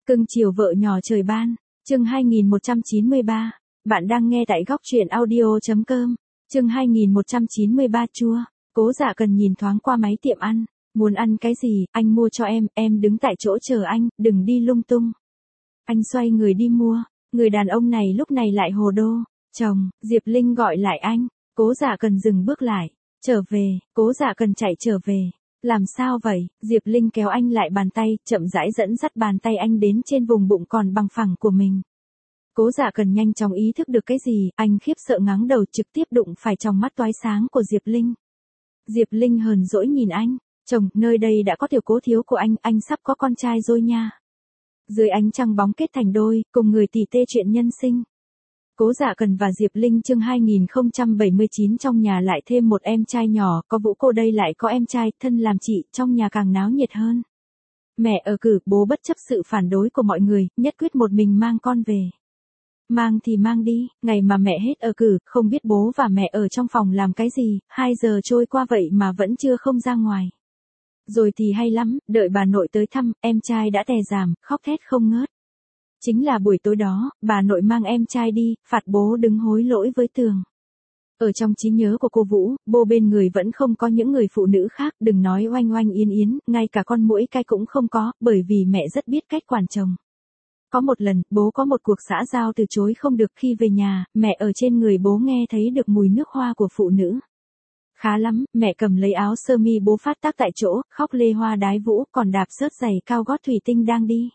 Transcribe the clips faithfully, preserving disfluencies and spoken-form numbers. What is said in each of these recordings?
Cưng chiều vợ nhỏ trời ban, chương hai nghìn một trăm chín mươi ba. Bạn đang nghe tại góc truyện audio.com. Chương hai nghìn một trăm chín mươi ba chua. Cố Dạ Cần nhìn thoáng qua máy tiệm ăn, muốn ăn cái gì, anh mua cho em, em đứng tại chỗ chờ anh, đừng đi lung tung. Anh xoay người đi mua, người đàn ông này lúc này lại hồ đô. Chồng, Diệp Linh gọi lại anh. Cố Dạ Cần dừng bước lại, trở về, Cố Dạ Cần chạy trở về. Làm sao vậy? Diệp Linh kéo anh lại bàn tay, chậm rãi dẫn dắt bàn tay anh đến trên vùng bụng còn bằng phẳng của mình. Cố Dạ Cần nhanh chóng ý thức được cái gì, anh khiếp sợ ngáng đầu trực tiếp đụng phải trong mắt toái sáng của Diệp Linh. Diệp Linh hờn dỗi nhìn anh, chồng, nơi đây đã có tiểu Cố thiếu của anh, anh sắp có con trai rồi nha. Dưới ánh trăng bóng kết thành đôi, cùng người tỉ tê chuyện nhân sinh. Cố Dạ Cần và Diệp Linh chương hai nghìn không trăm bảy mươi chín trong nhà lại thêm một em trai nhỏ, có Vũ cô đây lại có em trai, thân làm chị, trong nhà càng náo nhiệt hơn. Mẹ ở cử, bố bất chấp sự phản đối của mọi người, nhất quyết một mình mang con về. Mang thì mang đi, ngày mà mẹ hết ở cử, không biết bố và mẹ ở trong phòng làm cái gì, hai giờ trôi qua vậy mà vẫn chưa không ra ngoài. Rồi thì hay lắm, đợi bà nội tới thăm, em trai đã tè giảm, khóc thét không ngớt. Chính là buổi tối đó, bà nội mang em trai đi, phạt bố đứng hối lỗi với tường. Ở trong trí nhớ của cô Vũ, bố bên người vẫn không có những người phụ nữ khác, đừng nói Oanh Oanh Yến Yến, ngay cả con muỗi cay cũng không có, bởi vì mẹ rất biết cách quản chồng. Có một lần, bố có một cuộc xã giao từ chối không được, khi về nhà, mẹ ở trên người bố nghe thấy được mùi nước hoa của phụ nữ. Khá lắm, mẹ cầm lấy áo sơ mi bố phát tác tại chỗ, khóc lê hoa đái vũ, còn đạp xớt giày cao gót thủy tinh đang đi.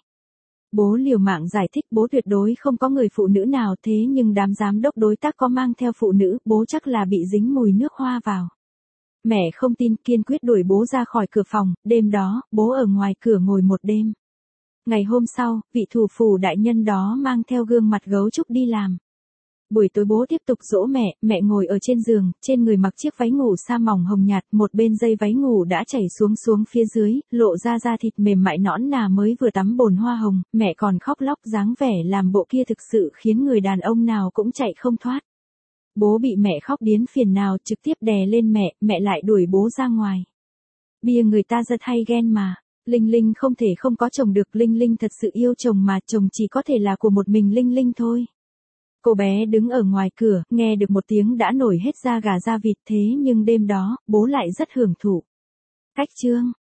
Bố liều mạng giải thích bố tuyệt đối không có người phụ nữ nào, thế nhưng đám giám đốc đối tác có mang theo phụ nữ, bố chắc là bị dính mùi nước hoa vào. Mẹ không tin, kiên quyết đuổi bố ra khỏi cửa phòng, đêm đó, bố ở ngoài cửa ngồi một đêm. Ngày hôm sau, vị thủ phủ đại nhân đó mang theo gương mặt gấu trúc đi làm. Buổi tối bố tiếp tục dỗ mẹ, mẹ ngồi ở trên giường, trên người mặc chiếc váy ngủ sa mỏng hồng nhạt, một bên dây váy ngủ đã chảy xuống xuống phía dưới, lộ ra da thịt mềm mại nõn nà mới vừa tắm bồn hoa hồng, mẹ còn khóc lóc dáng vẻ làm bộ kia thực sự khiến người đàn ông nào cũng chạy không thoát. Bố bị mẹ khóc điến phiền nào trực tiếp đè lên mẹ, mẹ lại đuổi bố ra ngoài. Bia người ta rất hay ghen mà. Linh Linh không thể không có chồng được, Linh Linh thật sự yêu chồng mà, chồng chỉ có thể là của một mình Linh Linh thôi. Cô bé đứng ở ngoài cửa, nghe được một tiếng đã nổi hết da gà da vịt, thế nhưng đêm đó, bố lại rất hưởng thụ. Cách chương,